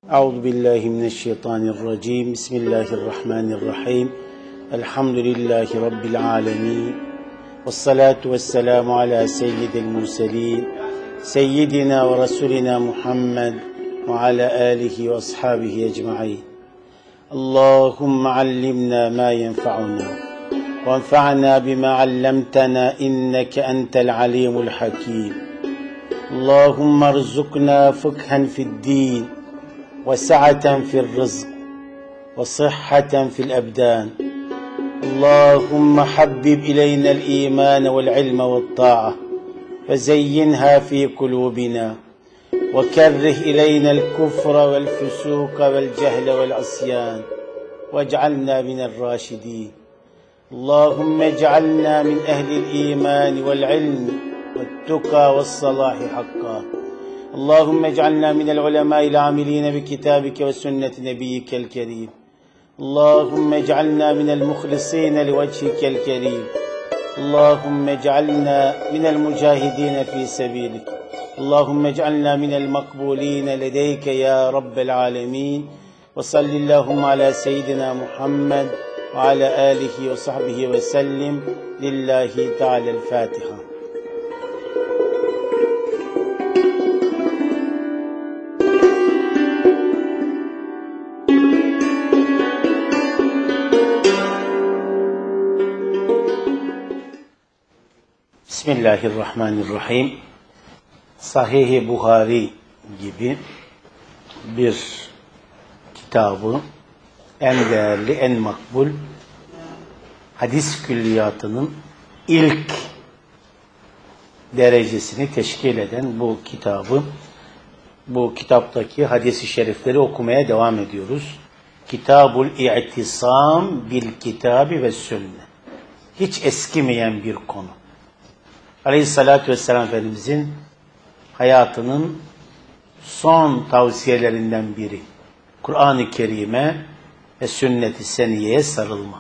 Euzu billahi mineşşeytanirracim. Bismillahirrahmanirrahim. Elhamdülillahi rabbil alamin. Ves salatu vesselamu ala seyyidil murselin. Seyyidina ve rasulina Muhammed ve ala alihi ve ashabihi ecmaîn. Allahumme allimna ma yenfa'una ve enfa'na bima 'allamtana inneke entel alimul hakim. Allahumme erzukna fıkhen fi'd-din وسعة في الرزق وصحة في الأبدان اللهم حبب إلينا الإيمان والعلم والطاعة وزينها في قلوبنا وكره إلينا الكفر والفسوق والجهل والعصيان واجعلنا من الراشدين اللهم اجعلنا من أهل الإيمان والعلم والتقى والصلاح حقا اللهم اجعلنا من العلماء العاملين بكتابك وسنة نبيك الكريم اللهم اجعلنا من المخلصين لوجهك الكريم اللهم اجعلنا من المجاهدين في سبيلك اللهم اجعلنا من المقبولين لديك يا رب العالمين وصل اللهم على سيدنا محمد وعلى آله وصحبه وسلم لله تعالى الفاتحة. Bismillahirrahmanirrahim. Sahih-i Buhari gibi bir kitabı en değerli, en makbul hadis külliyatının ilk derecesini teşkil eden bu kitabı, bu kitaptaki hadis-i şerifleri okumaya devam ediyoruz. Kitabul İ'tisam bil Kitabi ve Sünne. Hiç eskimeyen bir konu. Aleyhissalatü vesselam Efendimizin hayatının son tavsiyelerinden biri. Kur'an-ı Kerim'e ve sünnet-i seniyeye sarılma.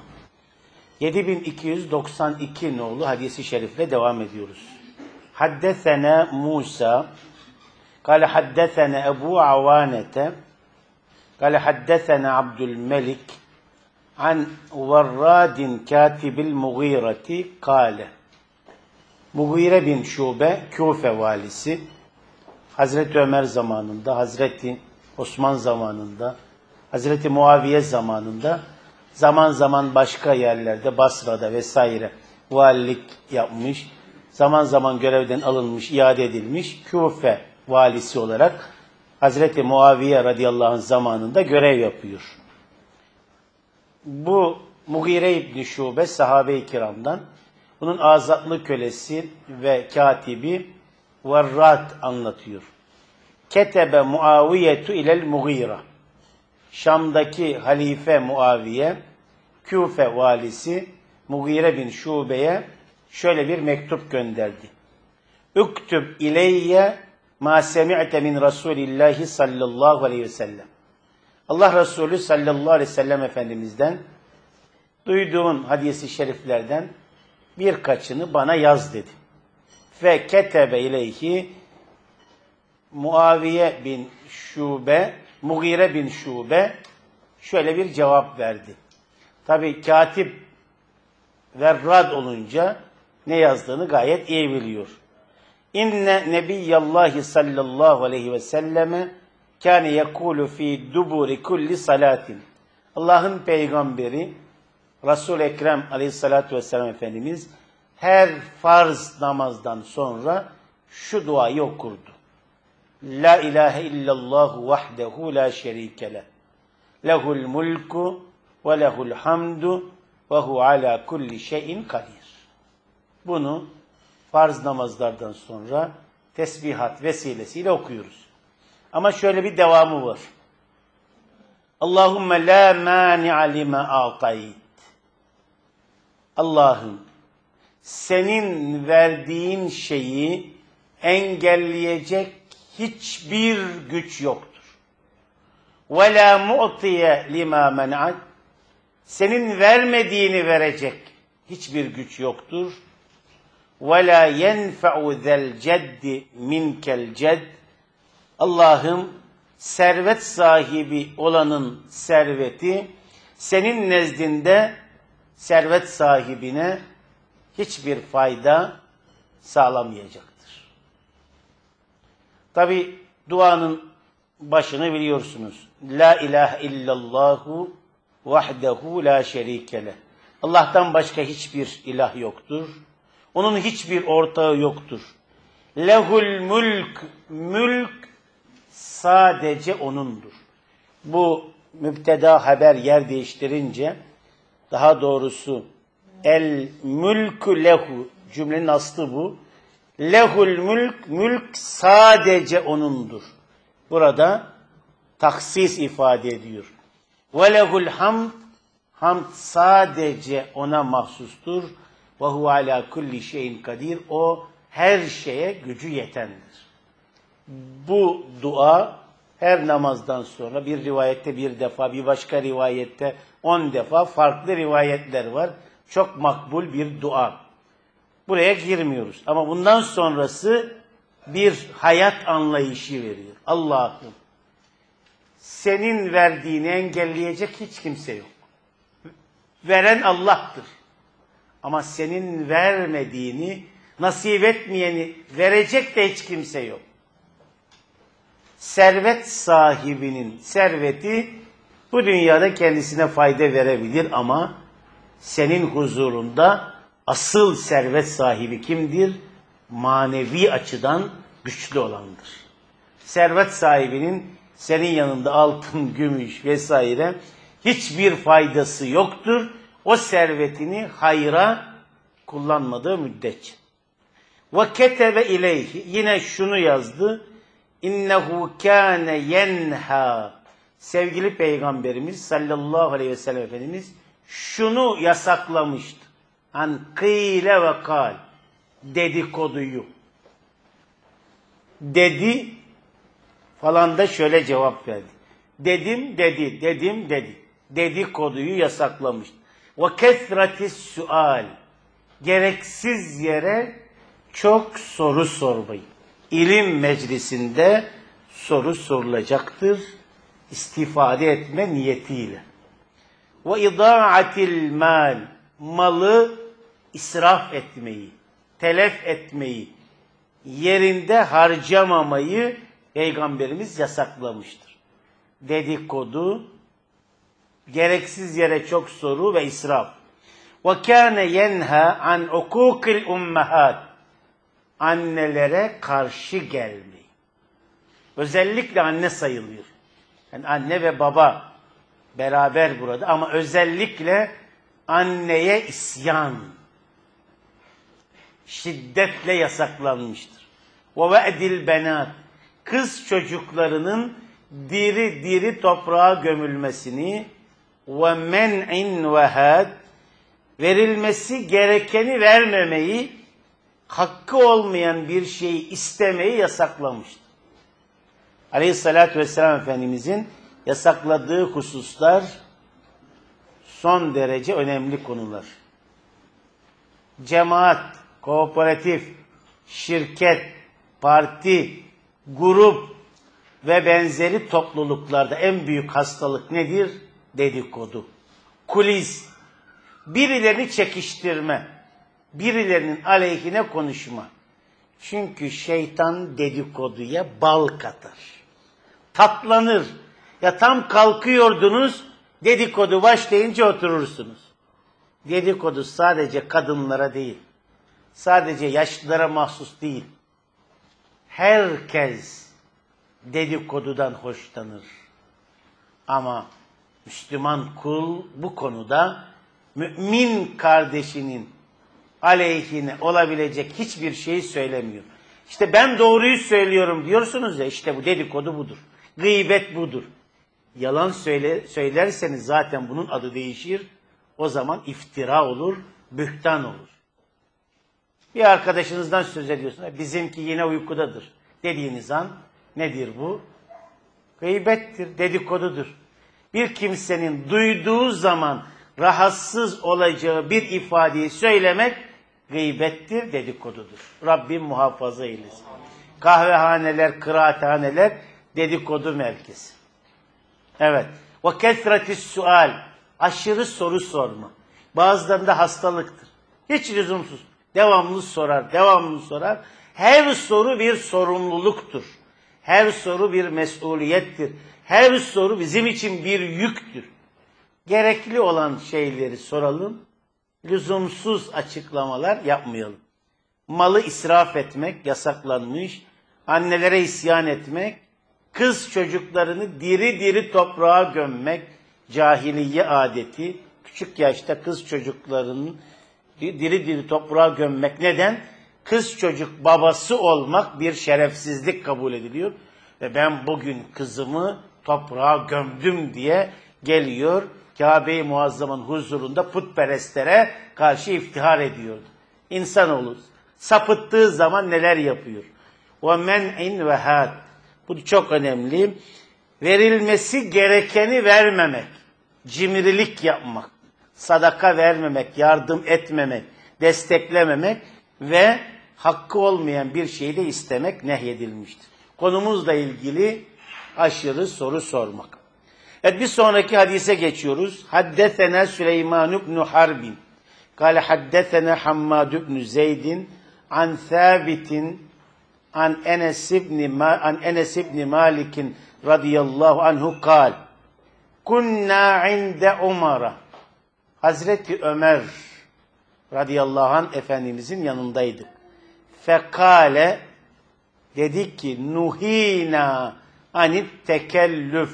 7292 nolu hadis-i şerifle devam ediyoruz. Haddesena Musa, kâle haddesena Ebu Avanete, kâle haddesena Abdülmelik, an Varradin kâtibil Mughireti, kâle. Mughire bin Şube, Küfe valisi, Hazreti Ömer zamanında, Hazreti Osman zamanında, Hazreti Muaviye zamanında, zaman zaman başka yerlerde, Basra'da vesaire valilik yapmış, zaman zaman görevden alınmış, iade edilmiş, Küfe valisi olarak Hazreti Muaviye radıyallahu anh zamanında görev yapıyor. Bu Mughire İbni Şube, sahabe-i kiramdan, bunun azatlı kölesi ve katibi Varrad anlatıyor. Ketebe Muaviyetu ilel Mughira. Şam'daki halife Muaviye, Küfe valisi Mughire bin Şube'ye şöyle bir mektup gönderdi. Üktüb ileyye ma semi'te min Resulillahi sallallahu aleyhi ve sellem. Allah Resulü sallallahu aleyhi ve sellem Efendimiz'den duyduğun hadis-i şeriflerden birkaçını bana yaz dedi. Fe ketebe ileyhi Muaviye bin Şube, Mughire bin Şube şöyle bir cevap verdi. Tabi katip Verrad olunca ne yazdığını gayet iyi biliyor. İnne nebiyyallahi sallallahu aleyhi ve selleme kâne yekûlu fî duburi kulli salatin. Allah'ın peygamberi Resul-i Ekrem aleyhissalatü vesselam Efendimiz her farz namazdan sonra şu duayı okurdu. La ilahe illallahu vahdehu la şerike leh. Lehul mulku ve lehul hamdu ve hu ala kulli şeyin kadir. Bunu farz namazlardan sonra tesbihat vesilesiyle okuyoruz. Ama şöyle bir devamı var. Allahümme la mani'a lima a'tayt. Allah'ım senin verdiğin şeyi engelleyecek hiçbir güç yoktur. Ve la mu'tiye lima men'at. Senin vermediğini verecek hiçbir güç yoktur. Ve la yenfe'u zel ceddi minkel cedd. Allah'ım servet sahibi olanın serveti senin nezdinde servet sahibine hiçbir fayda sağlamayacaktır. Tabi duanın başını biliyorsunuz. La ilahe illallahu vahdehu la şerike leh. Allah'tan başka hiçbir ilah yoktur. Onun hiçbir ortağı yoktur. Lehul mülk, mülk sadece O'nundur. Bu mübteda haber yer değiştirince, daha doğrusu el mülkü lehu, cümlenin aslı bu. Lehul mülk, mülk sadece O'nundur. Burada taksis ifade ediyor. Ve lehul hamd, hamd sadece O'na mahsustur. Ve huve ala kulli şeyin kadir. O her şeye gücü yetendir. Bu dua her namazdan sonra bir rivayette bir defa, bir başka rivayette 10 defa, farklı rivayetler var. Çok makbul bir dua. Buraya girmiyoruz. Ama bundan sonrası bir hayat anlayışı veriyor. Allah'ım, senin verdiğini engelleyecek hiç kimse yok. Veren Allah'tır. Ama senin vermediğini, nasip etmeyeni verecek de hiç kimse yok. Servet sahibinin serveti bu dünyada kendisine fayda verebilir ama senin huzurunda asıl servet sahibi kimdir? Manevi açıdan güçlü olandır. Servet sahibinin senin yanında altın, gümüş vesaire hiçbir faydası yoktur. O servetini hayra kullanmadığı müddetçe. Ve ketebe ileyhi, yine şunu yazdı. İnnehu kâne yenha. Sevgili Peygamberimiz sallallahu aleyhi ve sellem Efendimiz şunu yasaklamıştı. An kıyle ve kal. Dedikoduyu. Dedi falan da şöyle cevap verdi. Dedim dedi, dedim dedi. Dedikoduyu yasaklamıştı. Ve kesratis sual. Gereksiz yere çok soru sormayın. İlim meclisinde soru sorulacaktır. İstifade etme niyetiyle. Ve idâ'atil mal. Malı israf etmeyi, telef etmeyi, yerinde harcamamayı Peygamberimiz yasaklamıştır. Dedikodu, gereksiz yere çok soru ve israf. Ve kâne yenha an ukûkil ummahat. Annelere karşı gelmeyi. Özellikle anne sayılıyor. Yani anne ve baba beraber burada ama özellikle anneye isyan şiddetle yasaklanmıştır. Ve ve'dil benat. Kız çocuklarının diri diri toprağa gömülmesini ve men'in ve had, verilmesi gerekeni vermemeyi, hakkı olmayan bir şeyi istemeyi yasaklamıştır. Aleyhissalatü vesselam Efendimizin yasakladığı hususlar son derece önemli konular. Cemaat, kooperatif, şirket, parti, grup ve benzeri topluluklarda en büyük hastalık nedir? Dedikodu. Kulis. Birilerini çekiştirme. Birilerinin aleyhine konuşma. Çünkü şeytan dedikoduya bal katar. Tatlanır. Ya tam kalkıyordunuz, dedikodu başlayınca oturursunuz. Dedikodu sadece kadınlara değil, sadece yaşlılara mahsus değil. Herkes dedikodudan hoşlanır. Ama Müslüman kul bu konuda mümin kardeşinin aleyhine olabilecek hiçbir şeyi söylemiyor. İşte ben doğruyu söylüyorum diyorsunuz ya, işte bu dedikodu budur. Gıybet budur. Yalan söylerseniz zaten bunun adı değişir. O zaman iftira olur, bühtan olur. Bir arkadaşınızdan söz ediyorsunuz. Bizimki yine uykudadır dediğiniz an nedir bu? Gıybettir, dedikodudur. Bir kimsenin duyduğu zaman rahatsız olacağı bir ifadeyi söylemek gıybettir, dedikodudur. Rabbim muhafaza eylesin. Kahvehaneler, kıraathaneler dedikodu merkezi. Evet. Ve kesretis sual. Aşırı soru sorma. Bazılarında hastalıktır. Hiç lüzumsuz. Devamlı sorar, devamlı sorar. Her soru bir sorumluluktur. Her soru bir mesuliyettir. Her soru bizim için bir yüktür. Gerekli olan şeyleri soralım. Lüzumsuz açıklamalar yapmayalım. Malı israf etmek yasaklanmış. Annelere isyan etmek, kız çocuklarını diri diri toprağa gömmek, cahiliye adeti. Küçük yaşta kız çocuklarının diri diri toprağa gömmek. Neden? Kız çocuk babası olmak bir şerefsizlik kabul ediliyor. Ve ben bugün kızımı toprağa gömdüm diye geliyor. Kabe-i Muazzam'ın huzurunda putperestlere karşı iftihar ediyordu. İnsanoğlu sapıttığı zaman neler yapıyor? وَمَنْعٍ وَهَادٍ. Bu çok önemli. Verilmesi gerekeni vermemek, cimrilik yapmak, sadaka vermemek, yardım etmemek, desteklememek ve hakkı olmayan bir şeyi de istemek nehyedilmiştir. Konumuzla ilgili aşırı soru sormak. Evet, bir sonraki hadise geçiyoruz. Haddesena Süleyman ibn Harbin. Kale haddesena Hammad ibn Zeydin an Thabitin an Enes ibn Malik radıyallahu anhu kal. Kunna inde Umar'a. Hazreti Ömer radıyallahu anh Efendimizin yanındaydık. Fekale dedi ki nuhina anit tekellüf.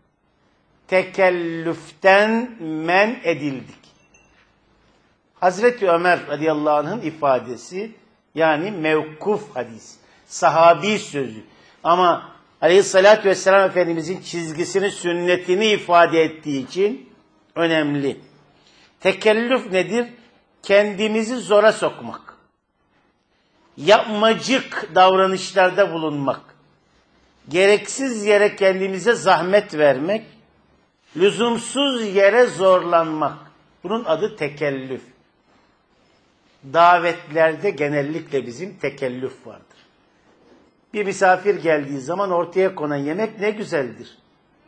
Tekellüften men edildik. Hazreti Ömer radıyallahu anh'ın ifadesi, yani mevkuf hadis, sahabi sözü. Ama aleyhissalatü vesselam Efendimizin çizgisini, sünnetini ifade ettiği için önemli. Tekellüf nedir? Kendimizi zora sokmak. Yapmacık davranışlarda bulunmak. Gereksiz yere kendimize zahmet vermek. Lüzumsuz yere zorlanmak. Bunun adı tekellüf. Davetlerde genellikle bizim tekellüf vardır. Bir misafir geldiği zaman ortaya konan yemek ne güzeldir.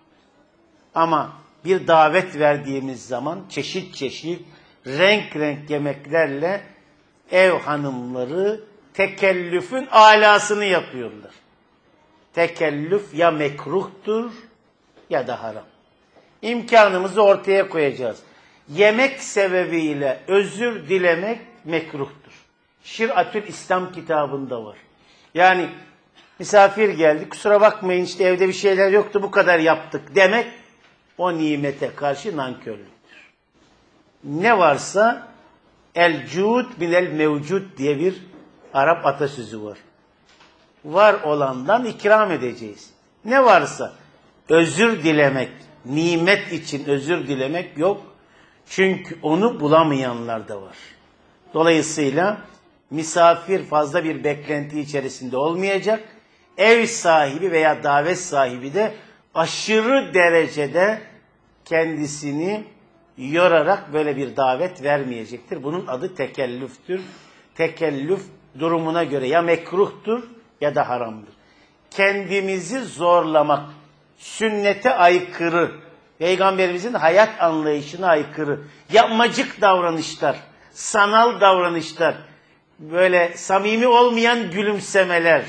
Ama bir davet verdiğimiz zaman çeşit çeşit, renk renk yemeklerle ev hanımları tekellüfün alasını yapıyorlar. Tekellüf ya mekruhtur ya da haram. İmkanımızı ortaya koyacağız. Yemek sebebiyle özür dilemek mekruhtur. Şir'atül İslam kitabında var. Yani misafir geldi, kusura bakmayın işte evde bir şeyler yoktu, bu kadar yaptık demek o nimete karşı nankörlüktür. Ne varsa el-cud minel mevcud diye bir Arap atasözü var. Var olandan ikram edeceğiz. Ne varsa özür dilemek, nimet için özür dilemek yok. Çünkü onu bulamayanlar da var. Dolayısıyla misafir fazla bir beklenti içerisinde olmayacak. Ev sahibi veya davet sahibi de aşırı derecede kendisini yorarak böyle bir davet vermeyecektir. Bunun adı tekellüftür. Tekellüf durumuna göre ya mekruhtur ya da haramdır. Kendimizi zorlamak, sünnete aykırı, Peygamberimizin hayat anlayışına aykırı, yapmacık davranışlar, sanal davranışlar, böyle samimi olmayan gülümsemeler,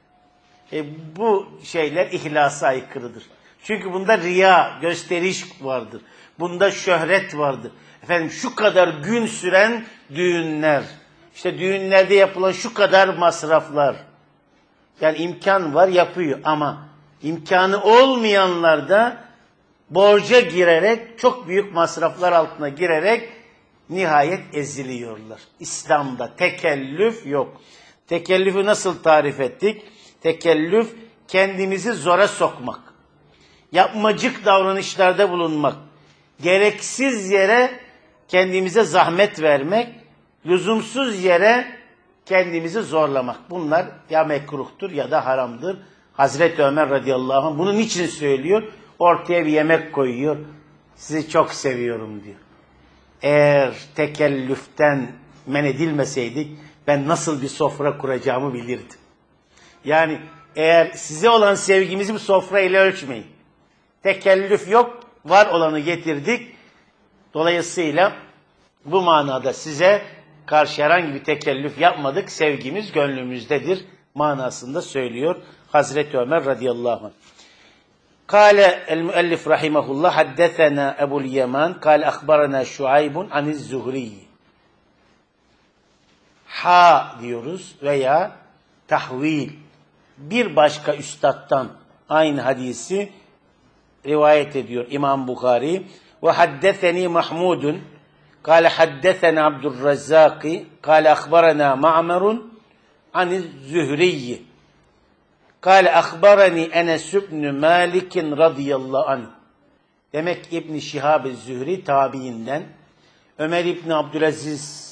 bu şeyler ihlasa aykırıdır. Çünkü bunda riya, gösteriş vardır. Bunda şöhret vardır. Efendim şu kadar gün süren düğünler, işte düğünlerde yapılan şu kadar masraflar. Yani imkan var, yapıyor ama imkanı olmayanlar da borca girerek, çok büyük masraflar altına girerek nihayet eziliyorlar. İslam'da tekellüf yok. Tekellüfü nasıl tarif ettik? Tekellüf kendimizi zora sokmak. Yapmacık davranışlarda bulunmak. Gereksiz yere kendimize zahmet vermek. Lüzumsuz yere kendimizi zorlamak. Bunlar ya mekruhtur ya da haramdır. Hazreti Ömer radıyallahu anh bunu niçin söylüyor? Ortaya bir yemek koyuyor. Sizi çok seviyorum diyor. Eğer tekellüften men edilmeseydik ben nasıl bir sofra kuracağımı bilirdim. Yani Eğer size olan sevgimizi bu sofra ile ölçmeyin. Tekellüf yok, var olanı getirdik. Dolayısıyla bu manada size karşı herhangi bir tekellüf yapmadık. Sevgimiz gönlümüzdedir manasında söylüyor Hazreti Ömer radıyallahu anh. Kâle el-müellif rahimahullah haddethena Ebul Yaman kâle akbarana Şuaybun aniz Zuhri. Ha diyoruz veya tahvil. Bir başka üstattan aynı hadisi rivayet ediyor İmam Bukhari. Ve haddetheni Mahmudun kâle haddethena Abdurrazzaki kâle akbarana Ma'merun aniz Zuhri'yi. Kâle akbarani Enes ibn Malik radıyallahu anh. Demek İbn Şihab-ı Zühri tabiinden, Ömer İbn Abdülaziz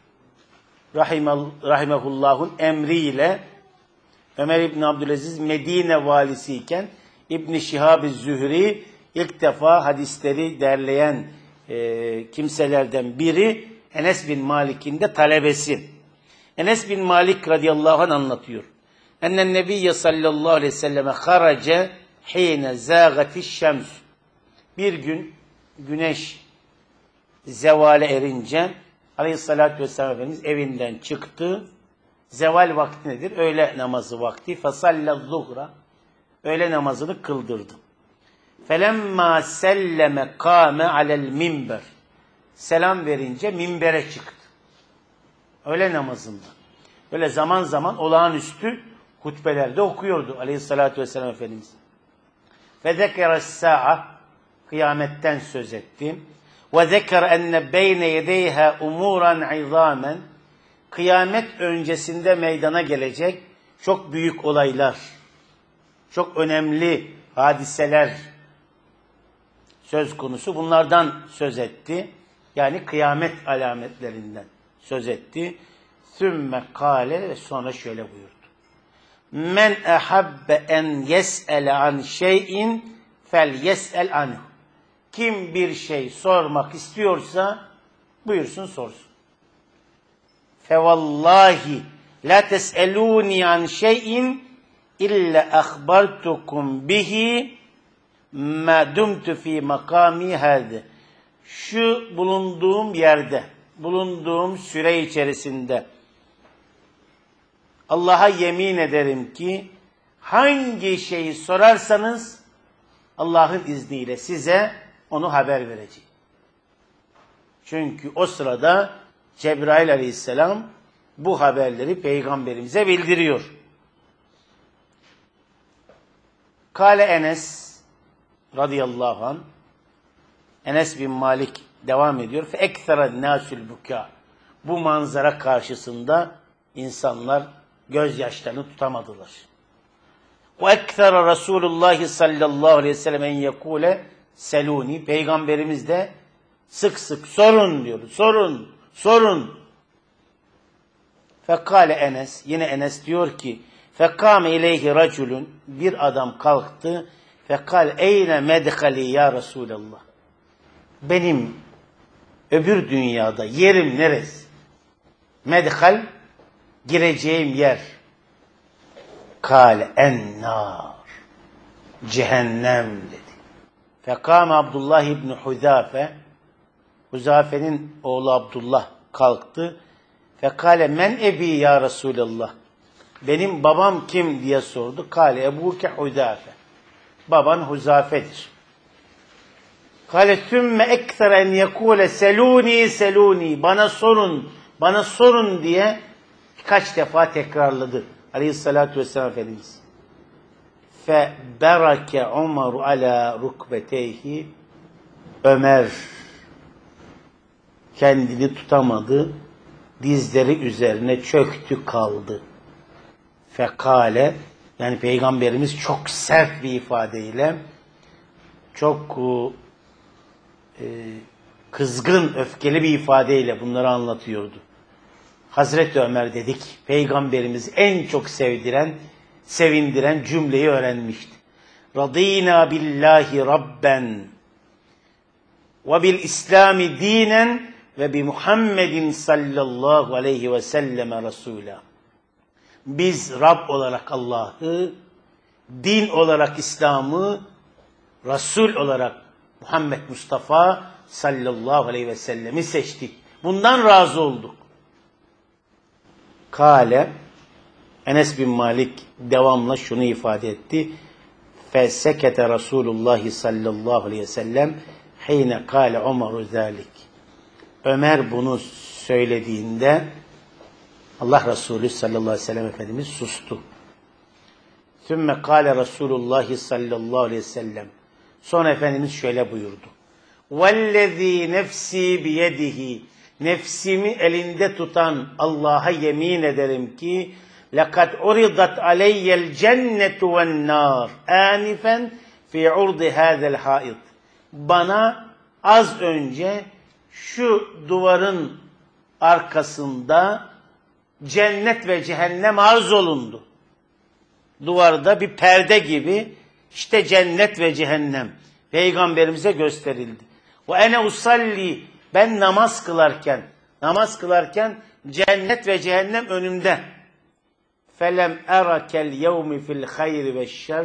rahimehullah'un emriyle, Ömer İbn Abdülaziz Medine valisiyken İbn Şihab-ı Zühri ilk defa hadisleri derleyen kimselerden biri, Enes bin Malik'in de talebesi. Enes bin Malik radıyallahu anh anlatıyor. Ennen Nebiyye sallallahu aleyhi ve selleme harace hine zâgatiş şems. Bir gün güneş zevale erince aleyhissalatü vesselam Efendimiz evinden çıktı. Zeval vakti nedir? Öğle namazı vakti. Fesallâ zuhra. Öğle namazını kıldırdı. Felemma selleme kâme alel minber. Selam verince minbere çıktı. Öğle namazında. Böyle zaman zaman olağanüstü hutbelerde okuyordu aleyhissalatü vesselam Efendimiz. Fezekere sa'a, kıyametten söz etti. Ve zekere enne beyne yedeyha umuran izamen, kıyamet öncesinde meydana gelecek çok büyük olaylar, çok önemli hadiseler söz konusu. Bunlardan söz etti. Yani kıyamet alametlerinden söz etti. Sümme kâle, ve sonra şöyle buyurdu. Men ehabbe en yes'ele an şeyin fel yes'el anhu. Kim bir şey sormak istiyorsa buyursun sorsun. Fevallahi la tes'elûni an şeyin illa akhbartukum bihi ma dumtu fi makami hâde. Şu bulunduğum yerde, bulunduğum süre içerisinde Allah'a yemin ederim ki hangi şeyi sorarsanız Allah'ın izniyle size onu haber vereceğim. Çünkü o sırada Cebrail aleyhisselam bu haberleri peygamberimize bildiriyor. Kale Enes radıyallahu anh, Enes bin Malik devam ediyor. Fe ekthara nasul buka. Bu manzara karşısında insanlar gözyaşlarını tutamadılar. Ve ekthara Resulullah sallallahu aleyhi ve sellem en yekule seluni. Peygamberimiz de sık sık sorun diyor. Sorun, sorun. Fekale Enes, yine Enes diyor ki, fekame ileyhi raculun, bir adam kalktı. Fekal eyne medhali ya Resulallah. Benim öbür dünyada yerim neresi? Medhal, gireceğim yer. Kâle ennâr. Cehennem dedi. Fekâme Abdullah İbni Huzafe. Huzafe'nin oğlu Abdullah kalktı. Fekâle men ebi ya Resulallah. Benim babam kim diye sordu. Kâle ebuke Huzafe. Baban Huzafe'dir. Kâle sümme ekser en yekûle selûni selûni. Bana sorun, bana sorun diye kaç defa tekrarladı aleyhissalatu vesselam Efendimiz. Fe berake Ömer ala rukbeteyhi. Ömer kendini tutamadı. Dizleri üzerine çöktü kaldı. Fekale, yani Peygamberimiz çok sert bir ifadeyle, çok kızgın, öfkeli bir ifadeyle bunları anlatıyordu. Hazreti Ömer dedik, Peygamberimiz en çok sevindiren cümleyi öğrenmişti. Radînâ billahi rabben ve bil İslâmi dînen ve bi Muhammedin sallallahu aleyhi ve selleme Resulâ. Biz Rab olarak Allah'ı, din olarak İslam'ı, Resul olarak Muhammed Mustafa sallallahu aleyhi ve sellemi seçtik. Bundan razı olduk. Kale, Enes bin Malik devamla şunu ifade etti. Fesekete Resulullah sallallahu aleyhi ve sellem hine kâle Ömer'u zâlik. Ömer bunu söylediğinde Allah Resulü sallallahu aleyhi ve sellem Efendimiz sustu. Sümme kâle Resulullah sallallahu aleyhi ve sellem. Sonra Efendimiz şöyle buyurdu. Vellezî nefsî biyedihi. Nefsimi elinde tutan Allah'a yemin ederim ki لَقَدْ عُرِضَتْ عَلَيَّ الْجَنَّةُ وَالنَّارِ آنِفًا فِي عُرْضِ هَذَا الْحَائِطِ. Bana az önce şu duvarın arkasında cennet ve cehennem arz olundu. Duvarda bir perde gibi işte cennet ve cehennem Peygamberimize gösterildi. Ve ene usalli, ben namaz kılarken cennet ve cehennem önümde. Felem erakel yevmi fil hayri ve şer.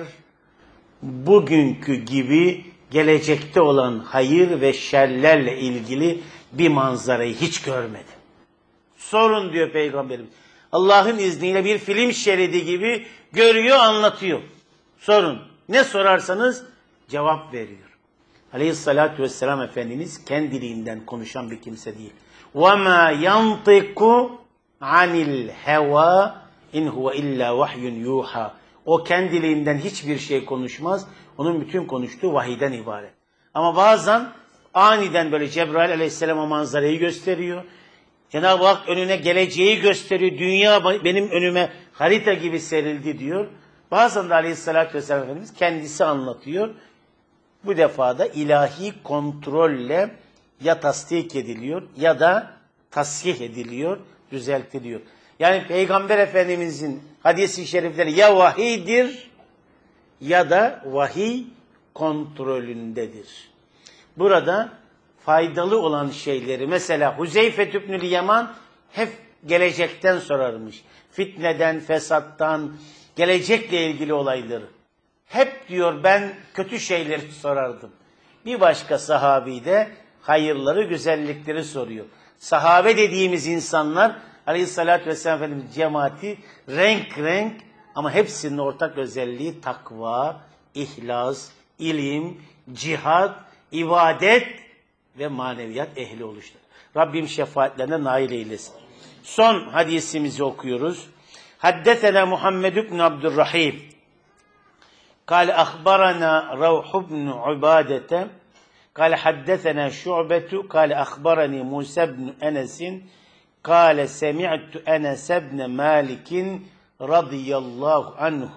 Bugünkü gibi gelecekte olan hayır ve şerlerle ilgili bir manzarayı hiç görmedim. Sorun diyor Peygamberimiz. Allah'ın izniyle bir film şeridi gibi görüyor, anlatıyor. Sorun. Ne sorarsanız cevap veriyor. Aleyhissalatü vesselam Efendimiz kendiliğinden konuşan bir kimse değil. وَمَا يَنْطِقُ عَنِ الْهَوَى اِنْ هُوَ اِلَّا وَحْيٌ يُوحَى. O kendiliğinden hiçbir şey konuşmaz. Onun bütün konuştuğu vahiyden ibaret. Ama bazen aniden böyle Cebrail aleyhisselam o manzarayı gösteriyor. Cenab-ı Hak önüne geleceği gösteriyor. Dünya benim önüme harita gibi serildi diyor. Bazen de aleyhissalatü vesselam Efendimiz kendisi anlatıyor. Bu defa da ilahi kontrolle ya tasdik ediliyor ya da tasih ediliyor, düzeltiliyor. Yani Peygamber Efendimizin hadis-i şerifleri ya vahiydir ya da vahiy kontrolündedir. Burada faydalı olan şeyleri, mesela Huzeyfe ibnül Yaman hep gelecekten sorarmış. Fitneden, fesattan, gelecekle ilgili olayları. Hep diyor ben kötü şeyleri sorardım. Bir başka sahabi de hayırları, güzellikleri soruyor. Sahabe dediğimiz insanlar Aleyhissalatü vesselam Efendimiz cemaati renk renk ama hepsinin ortak özelliği takva, ihlas, ilim, cihad, ibadet ve maneviyat ehli oluştur. Rabbim şefaatlerine nail eylesin. Son hadisimizi okuyoruz. Haddesena Muhammed ibn Abdurrahim. قال أخبرنا روح بن عبادة قال حدثنا شعبة قال أخبرني موسى بن أنس قال سمعت أنس بن مالك رضي الله عنه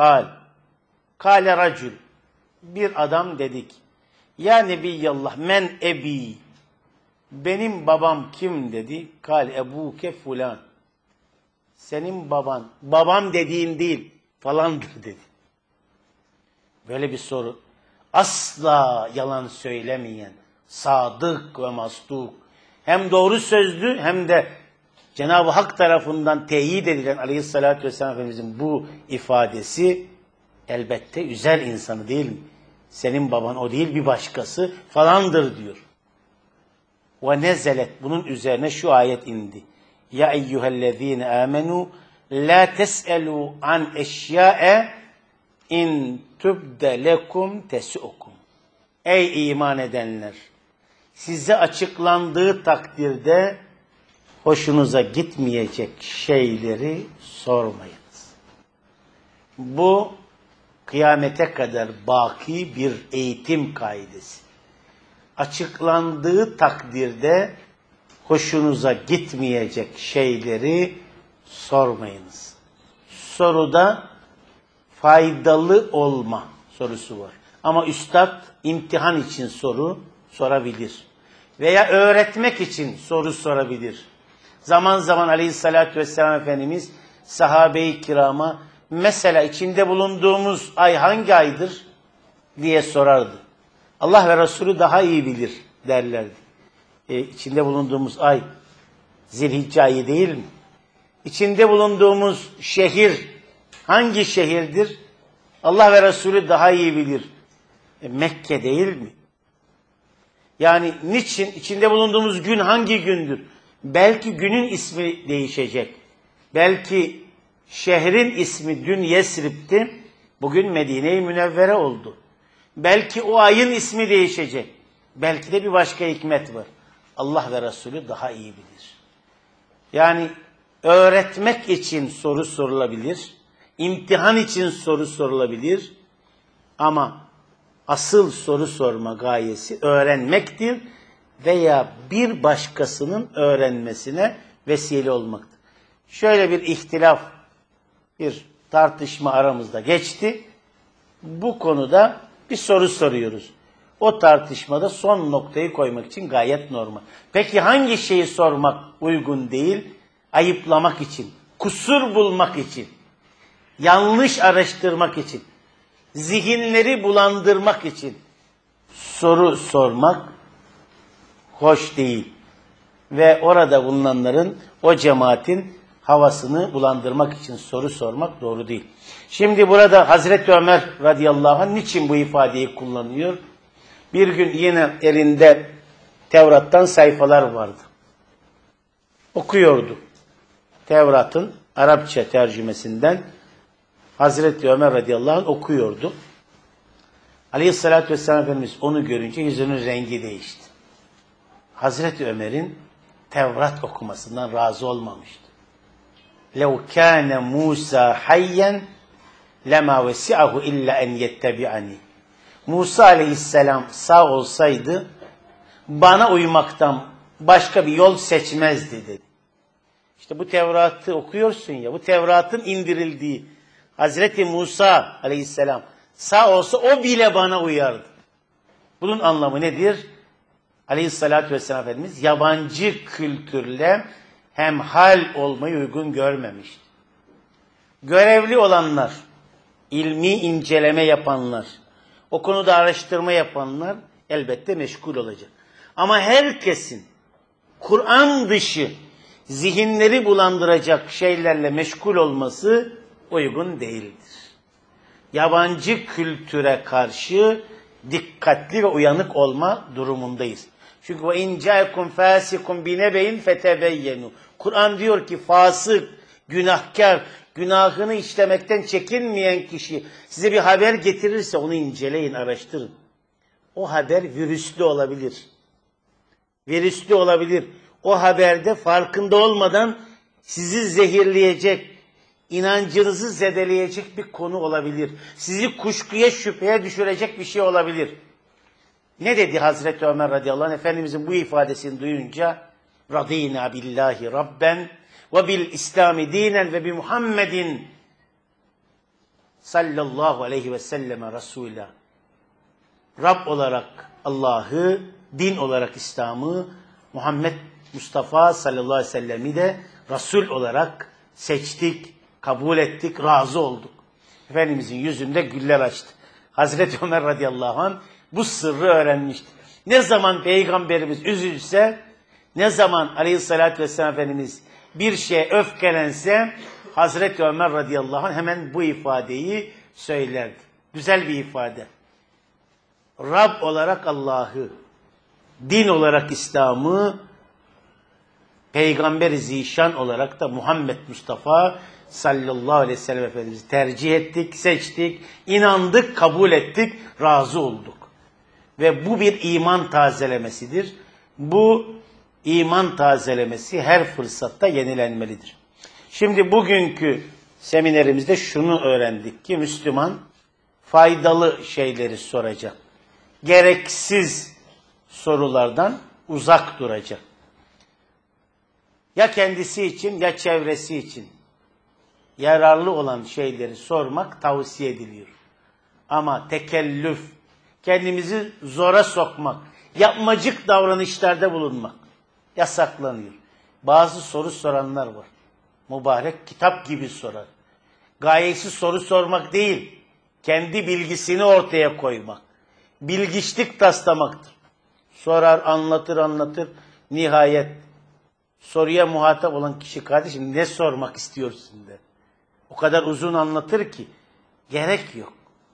قال رجل bir adam dedik ya Nebiyallah men ebi benim babam kim dedi kal ebuke fulan senin babam dediğin değil falandır dedi. Böyle bir soru. Asla yalan söylemeyen, sadık ve masduk, hem doğru sözlü hem de Cenab-ı Hak tarafından teyit edilen Aleyhisselatü Vesselam Efendimizin bu ifadesi elbette üzer insanı değil mi? Senin baban o değil bir başkası falandır diyor. Ve nezelet bunun üzerine şu ayet indi. Ya eyyühellezine amenu la tes'elu an eşya'e İn tübde lekum tesukum. Ey iman edenler! Size açıklandığı takdirde hoşunuza gitmeyecek şeyleri sormayınız. Bu kıyamete kadar baki bir eğitim kaidesi. Açıklandığı takdirde hoşunuza gitmeyecek şeyleri sormayınız. Soruda faydalı olma sorusu var. Ama üstad imtihan için soru sorabilir. Veya öğretmek için soru sorabilir. Zaman zaman Aleyhisselatü Vesselam Efendimiz sahabe-i kirama mesela içinde bulunduğumuz ay hangi aydır diye sorardı. Allah ve Resulü daha iyi bilir derlerdi. İçinde bulunduğumuz ay Zilhicce ayı değil mi? İçinde bulunduğumuz şehir hangi şehirdir? Allah ve Resulü daha iyi bilir. Mekke değil mi? Yani niçin? İçinde bulunduğumuz gün hangi gündür? Belki günün ismi değişecek. Belki şehrin ismi dün Yesrib'ti, bugün Medine-i Münevvere oldu. Belki o ayın ismi değişecek. Belki de bir başka hikmet var. Allah ve Resulü daha iyi bilir. Yani öğretmek için soru sorulabilir, imtihan için soru sorulabilir ama asıl soru sorma gayesi öğrenmektir veya bir başkasının öğrenmesine vesile olmaktır. Şöyle bir ihtilaf, bir tartışma aramızda geçti. Bu konuda bir soru soruyoruz. O tartışmada son noktayı koymak için gayet normal. Peki hangi şeyi sormak uygun değil? Ayıplamak için, kusur bulmak için, yanlış araştırmak için, zihinleri bulandırmak için soru sormak hoş değil. Ve orada bulunanların, o cemaatin havasını bulandırmak için soru sormak doğru değil. Şimdi burada Hazreti Ömer radıyallahu anh niçin bu ifadeyi kullanıyor? Bir gün yine elinde Tevrat'tan sayfalar vardı. Okuyordu. Tevrat'ın Arapça tercümesinden Hazreti Ömer radıyallahu anh okuyordu. Aleyhissalatü vesselam Efendimiz onu görünce yüzünün rengi değişti. Hazreti Ömer'in Tevrat okumasından razı olmamıştı. لَوْ كَانَ مُوسَى حَيًّا لَمَا وَسِعَهُ اِلَّا اَنْ يَتَّبِعَنِي. Musa aleyhisselam sağ olsaydı bana uymaktan başka bir yol seçmezdi dedi. İşte bu Tevrat'ı okuyorsun ya, bu Tevrat'ın indirildiği Hazreti Musa aleyhisselam sağ olsa o bile bana uyardı. Bunun anlamı nedir? Aleyhissalatü vesselam Efendimiz yabancı kültürle hemhal olmayı uygun görmemişti. Görevli olanlar, ilmi inceleme yapanlar, o konuda araştırma yapanlar elbette meşgul olacak. Ama herkesin Kur'an dışı zihinleri bulandıracak şeylerle meşgul olması uygun değildir. Yabancı kültüre karşı dikkatli ve uyanık olma durumundayız. Çünkü وَاِنْ جَاءَكُمْ فَاسِقٌ بِنَبَيْنْ فَتَبَيَّنُوا. Kur'an diyor ki fasık, günahkar, günahını işlemekten çekinmeyen kişi size bir haber getirirse onu inceleyin, araştırın. O haber virüslü olabilir. Virüslü olabilir. O haberde farkında olmadan sizi zehirleyecek, inancınızı zedeleyecek bir konu olabilir. Sizi kuşkuya, şüpheye düşürecek bir şey olabilir. Ne dedi Hazreti Ömer radıyallahu anh? Efendimizin bu ifadesini duyunca radînâ billahi rabben ve bil İslami dinen ve bi Muhammedin sallallahu aleyhi ve selleme Resulâ. Rab olarak Allah'ı, din olarak İslam'ı, Muhammed Mustafa sallallahu aleyhi ve sellem'i de Resul olarak seçtik, kabul ettik, razı olduk. Efendimizin yüzünde güller açtı. Hazreti Ömer radıyallahu anh bu sırrı öğrenmişti. Ne zaman Peygamberimiz üzülse, ne zaman aleyhissalatü vesselam Efendimiz bir şeye öfkelense, Hazreti Ömer radıyallahu anh hemen bu ifadeyi söylerdi. Güzel bir ifade. Rab olarak Allah'ı, din olarak İslam'ı, Peygamber-i Zişan olarak da Muhammed Mustafa sallallahu aleyhi ve sellem Efendimiz'i tercih ettik, seçtik, inandık, kabul ettik, razı olduk. Ve bu bir iman tazelemesidir. Bu iman tazelemesi her fırsatta yenilenmelidir. Şimdi bugünkü seminerimizde şunu öğrendik ki Müslüman faydalı şeyleri soracak. Gereksiz sorulardan uzak duracak. Ya kendisi için ya çevresi için yararlı olan şeyleri sormak tavsiye ediliyor. Ama tekellüf, kendimizi zora sokmak, yapmacık davranışlarda bulunmak yasaklanıyor. Bazı soru soranlar var. Mübarek kitap gibi sorar. Gayesi soru sormak değil, kendi bilgisini ortaya koymak. Bilgiçlik taslamaktır. Sorar, anlatır, nihayet soruya muhatap olan kişi kardeşim ne sormak istiyorsun der. O kadar uzun anlatır ki gerek yok.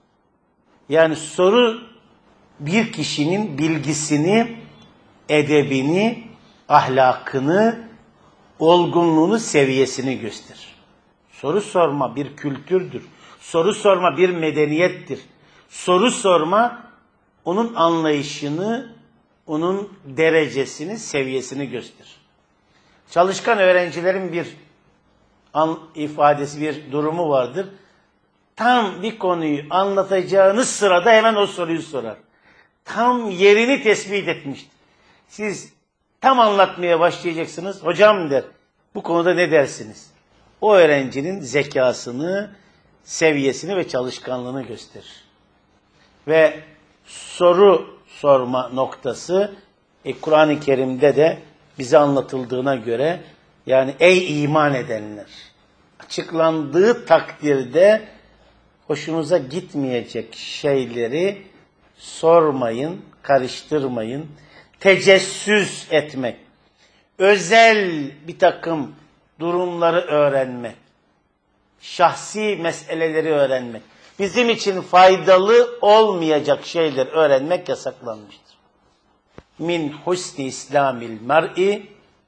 Yani soru bir kişinin bilgisini, edebini, ahlakını, olgunluğunu, seviyesini gösterir. Soru sorma bir kültürdür. Soru sorma bir medeniyettir. Soru sorma onun anlayışını, onun derecesini, seviyesini gösterir. Çalışkan öğrencilerin bir ifadesi, bir durumu vardır. Tam bir konuyu anlatacağınız sırada hemen o soruyu sorar. Tam yerini tespit etmiştir. Siz tam anlatmaya başlayacaksınız. Hocam der, bu konuda ne dersiniz? O öğrencinin zekasını, seviyesini ve çalışkanlığını gösterir. Ve soru sorma noktası Kur'an-ı Kerim'de de bize anlatıldığına göre, yani ey iman edenler, açıklandığı takdirde hoşunuza gitmeyecek şeyleri sormayın, karıştırmayın, tecessüs etmek, özel bir takım durumları öğrenmek, şahsi meseleleri öğrenmek, bizim için faydalı olmayacak şeyler öğrenmek yasaklanmıştır. Min husni islamil mer'i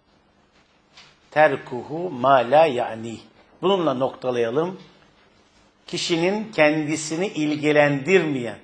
terkuhu ma la ya'ni. Bununla noktalayalım. Kişinin kendisini ilgilendirmeyen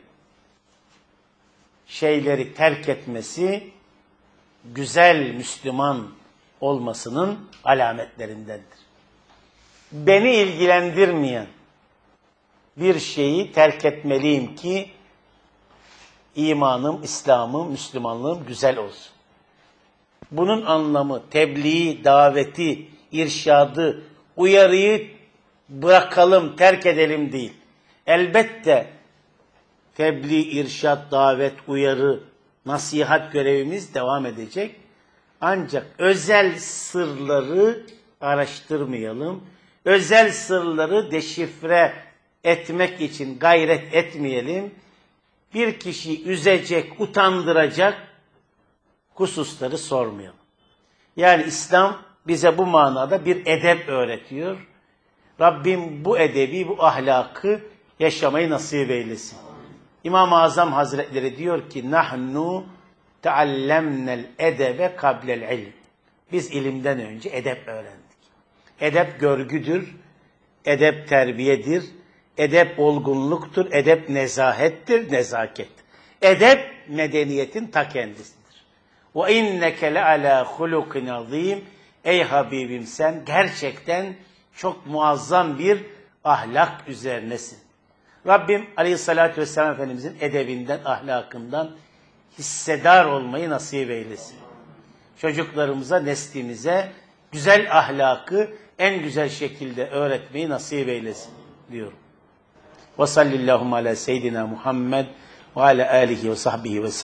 şeyleri terk etmesi, güzel Müslüman olmasının alametlerindendir. Beni ilgilendirmeyen bir şeyi terk etmeliyim ki imanım, İslam'ım, Müslümanlığım güzel olsun. Bunun anlamı tebliği, daveti, irşadı, uyarıyı bırakalım, terk edelim değil. Elbette tebliğ, irşad, davet, uyarı, nasihat görevimiz devam edecek. Ancak özel sırları araştırmayalım. Özel sırları deşifre etmek için gayret etmeyelim. Bir kişiyi üzecek, utandıracak hususları sormayalım. Yani İslam bize bu manada bir edep öğretiyor. Rabbim bu edebi, bu ahlakı yaşamayı nasip eylesin. İmam-ı Azam Hazretleri diyor ki, nahnu teallemnel edebe kablel ilm. Biz ilimden önce edep öğrendik. Edep görgüdür, edep terbiyedir, edep olgunluktur, edep nezahettir, nezaket. Edep medeniyetin ta kendisidir. Ve inneke le ala hulukin azim. Ey Habibim, sen gerçekten çok muazzam bir ahlak üzerinesin. Rabbim Aleyhisselatü Vesselam Efendimizin edebinden, ahlakından hissedar olmayı nasip eylesin. Çocuklarımıza, neslimize güzel ahlakı en güzel şekilde öğretmeyi nasip eylesin diyorum. Ve sallallahu ala seyyidina Muhammed ve ala alihi ve sahbihi ve sellem.